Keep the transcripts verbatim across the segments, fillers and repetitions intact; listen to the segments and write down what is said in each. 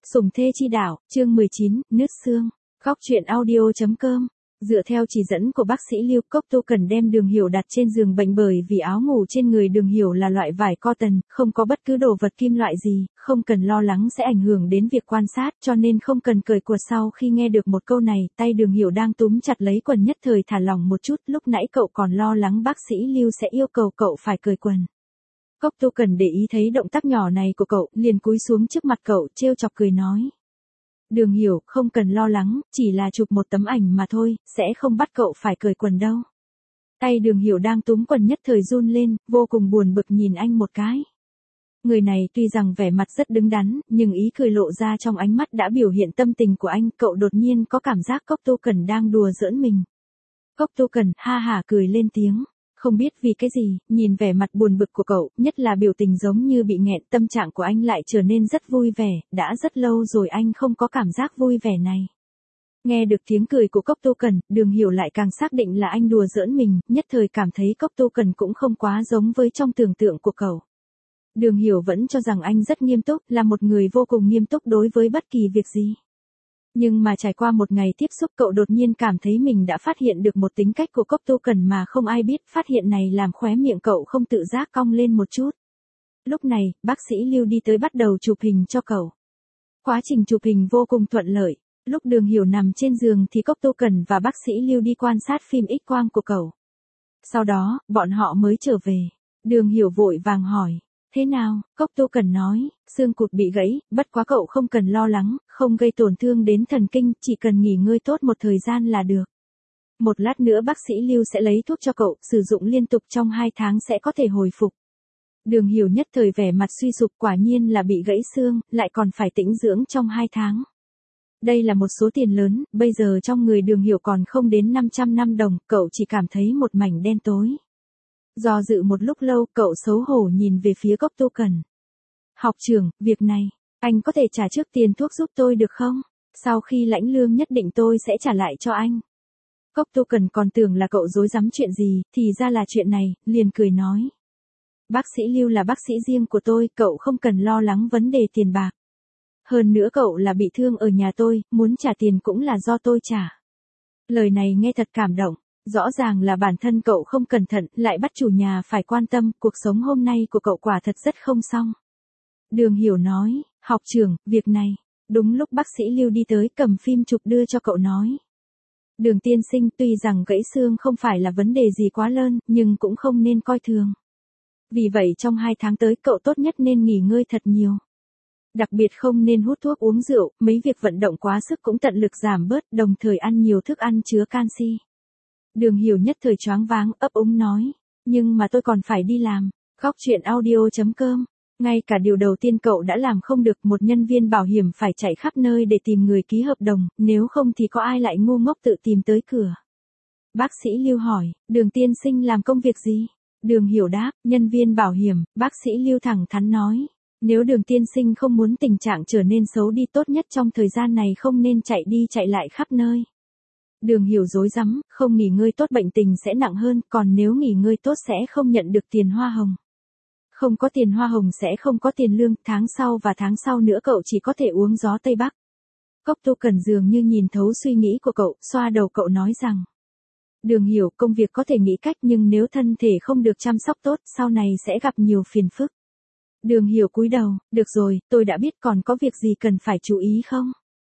Sủng thê chi đạo, chương mười chín, nứt xương. Góc truyện audio chấm com. Dựa theo chỉ dẫn của bác sĩ Lưu, Cốc Tu Cần đem Đường Hiểu đặt trên giường bệnh bởi vì áo ngủ trên người Đường Hiểu là loại vải cotton, không có bất cứ đồ vật kim loại gì, không cần lo lắng sẽ ảnh hưởng đến việc quan sát, cho nên không cần cởi quần. Sau khi nghe được một câu này, tay Đường Hiểu đang túm chặt lấy quần nhất thời thả lỏng một chút, lúc nãy cậu còn lo lắng bác sĩ Lưu sẽ yêu cầu cậu phải cởi quần. Cốc Tu Cần để ý thấy động tác nhỏ này của cậu, liền cúi xuống trước mặt cậu, trêu chọc cười nói. Đường Hiểu, không cần lo lắng, chỉ là chụp một tấm ảnh mà thôi, sẽ không bắt cậu phải cởi quần đâu. Tay Đường Hiểu đang túm quần nhất thời run lên, vô cùng buồn bực nhìn anh một cái. Người này tuy rằng vẻ mặt rất đứng đắn, nhưng ý cười lộ ra trong ánh mắt đã biểu hiện tâm tình của anh, cậu đột nhiên có cảm giác Cốc Tu Cần đang đùa giỡn mình. Cốc Tu Cần ha hả cười lên tiếng. Không biết vì cái gì, nhìn vẻ mặt buồn bực của cậu, nhất là biểu tình giống như bị nghẹn, tâm trạng của anh lại trở nên rất vui vẻ, đã rất lâu rồi anh không có cảm giác vui vẻ này. Nghe được tiếng cười của Cốc Tu Cần, Đường Hiểu lại càng xác định là anh đùa giỡn mình, nhất thời cảm thấy Cốc Tu Cần cũng không quá giống với trong tưởng tượng của cậu. Đường Hiểu vẫn cho rằng anh rất nghiêm túc, là một người vô cùng nghiêm túc đối với bất kỳ việc gì. Nhưng mà trải qua một ngày tiếp xúc cậu đột nhiên cảm thấy mình đã phát hiện được một tính cách của Cốc Tu Cần mà không ai biết, phát hiện này làm khóe miệng cậu không tự giác cong lên một chút. Lúc này, bác sĩ Lưu đi tới bắt đầu chụp hình cho cậu. Quá trình chụp hình vô cùng thuận lợi, lúc Đường Hiểu nằm trên giường thì Cốc Tu Cần và bác sĩ Lưu đi quan sát phim X-quang của cậu. Sau đó, bọn họ mới trở về. Đường Hiểu vội vàng hỏi. Thế nào? Cốc Tu Cần nói, xương cụt bị gãy, bất quá cậu không cần lo lắng, không gây tổn thương đến thần kinh, chỉ cần nghỉ ngơi tốt một thời gian là được. Một lát nữa bác sĩ Lưu sẽ lấy thuốc cho cậu, sử dụng liên tục trong hai tháng sẽ có thể hồi phục. Đường Hiểu nhất thời vẻ mặt suy sụp, quả nhiên là bị gãy xương, lại còn phải tĩnh dưỡng trong hai tháng. Đây là một số tiền lớn, bây giờ trong người Đường Hiểu còn không đến năm trăm năm đồng, cậu chỉ cảm thấy một mảnh đen tối. Do dự một lúc lâu, cậu xấu hổ nhìn về phía Cốc Tu Cần. Học trưởng, việc này, anh có thể trả trước tiền thuốc giúp tôi được không? Sau khi lãnh lương nhất định tôi sẽ trả lại cho anh. Cốc Tu Cần còn tưởng là cậu dối rắm chuyện gì, thì ra là chuyện này, liền cười nói. Bác sĩ Lưu là bác sĩ riêng của tôi, cậu không cần lo lắng vấn đề tiền bạc. Hơn nữa cậu là bị thương ở nhà tôi, muốn trả tiền cũng là do tôi trả. Lời này nghe thật cảm động. Rõ ràng là bản thân cậu không cẩn thận, lại bắt chủ nhà phải quan tâm, cuộc sống hôm nay của cậu quả thật rất không xong. Đường Hiểu nói, học trưởng, việc này. Đúng lúc bác sĩ Lưu đi tới cầm phim chụp đưa cho cậu nói. Đường tiên sinh, tuy rằng gãy xương không phải là vấn đề gì quá lớn, nhưng cũng không nên coi thường. Vì vậy trong hai tháng tới cậu tốt nhất nên nghỉ ngơi thật nhiều. Đặc biệt không nên hút thuốc uống rượu, mấy việc vận động quá sức cũng tận lực giảm bớt, đồng thời ăn nhiều thức ăn chứa canxi. Đường Hiểu nhất thời choáng váng, ấp úng nói, nhưng mà tôi còn phải đi làm. Góc truyện audio chấm com. Ngay cả điều đầu tiên cậu đã làm không được, một nhân viên bảo hiểm phải chạy khắp nơi để tìm người ký hợp đồng, nếu không thì có ai lại ngu ngốc tự tìm tới cửa. Bác sĩ Lưu hỏi, Đường tiên sinh làm công việc gì? Đường Hiểu đáp, nhân viên bảo hiểm. Bác sĩ Lưu thẳng thắn nói, nếu Đường tiên sinh không muốn tình trạng trở nên xấu đi, tốt nhất trong thời gian này không nên chạy đi chạy lại khắp nơi. Đường Hiểu rối rắm, không nghỉ ngơi tốt bệnh tình sẽ nặng hơn, còn nếu nghỉ ngơi tốt sẽ không nhận được tiền hoa hồng. Không có tiền hoa hồng sẽ không có tiền lương, tháng sau và tháng sau nữa cậu chỉ có thể uống gió Tây Bắc. Cốc Tu Cần dường như nhìn thấu suy nghĩ của cậu, xoa đầu cậu nói rằng. Đường Hiểu, công việc có thể nghĩ cách nhưng nếu thân thể không được chăm sóc tốt, sau này sẽ gặp nhiều phiền phức. Đường Hiểu cúi đầu, được rồi, tôi đã biết, còn có việc gì cần phải chú ý không?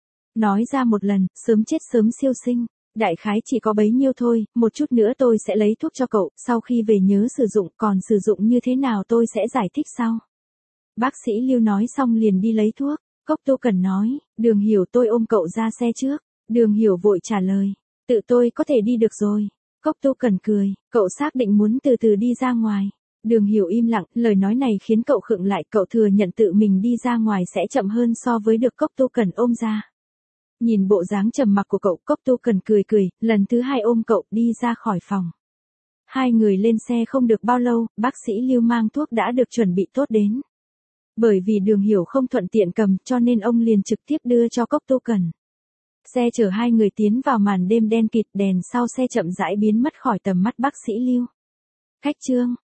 Nói ra một lần, sớm chết sớm siêu sinh, đại khái chỉ có bấy nhiêu thôi, một chút nữa tôi sẽ lấy thuốc cho cậu, sau khi về nhớ sử dụng, còn sử dụng như thế nào tôi sẽ giải thích sau. Bác sĩ Lưu nói xong liền đi lấy thuốc, Cốc Tu Cần nói, Đường Hiểu tôi ôm cậu ra xe trước, Đường Hiểu vội trả lời, tự tôi có thể đi được rồi. Cốc Tu Cần cười, cậu xác định muốn từ từ đi ra ngoài. Đường Hiểu im lặng, lời nói này khiến cậu khựng lại, cậu thừa nhận tự mình đi ra ngoài sẽ chậm hơn so với được Cốc Tu Cần ôm ra. Nhìn bộ dáng trầm mặc của cậu, Cốc Tu Cần cười cười, lần thứ hai ôm cậu đi ra khỏi phòng. Hai người lên xe không được bao lâu, bác sĩ Lưu mang thuốc đã được chuẩn bị tốt đến. Bởi vì Đường Hiểu không thuận tiện cầm, cho nên ông liền trực tiếp đưa cho Cốc Tu Cần. Xe chở hai người tiến vào màn đêm đen kịt, đèn sau xe chậm rãi biến mất khỏi tầm mắt bác sĩ Lưu. Khách trương,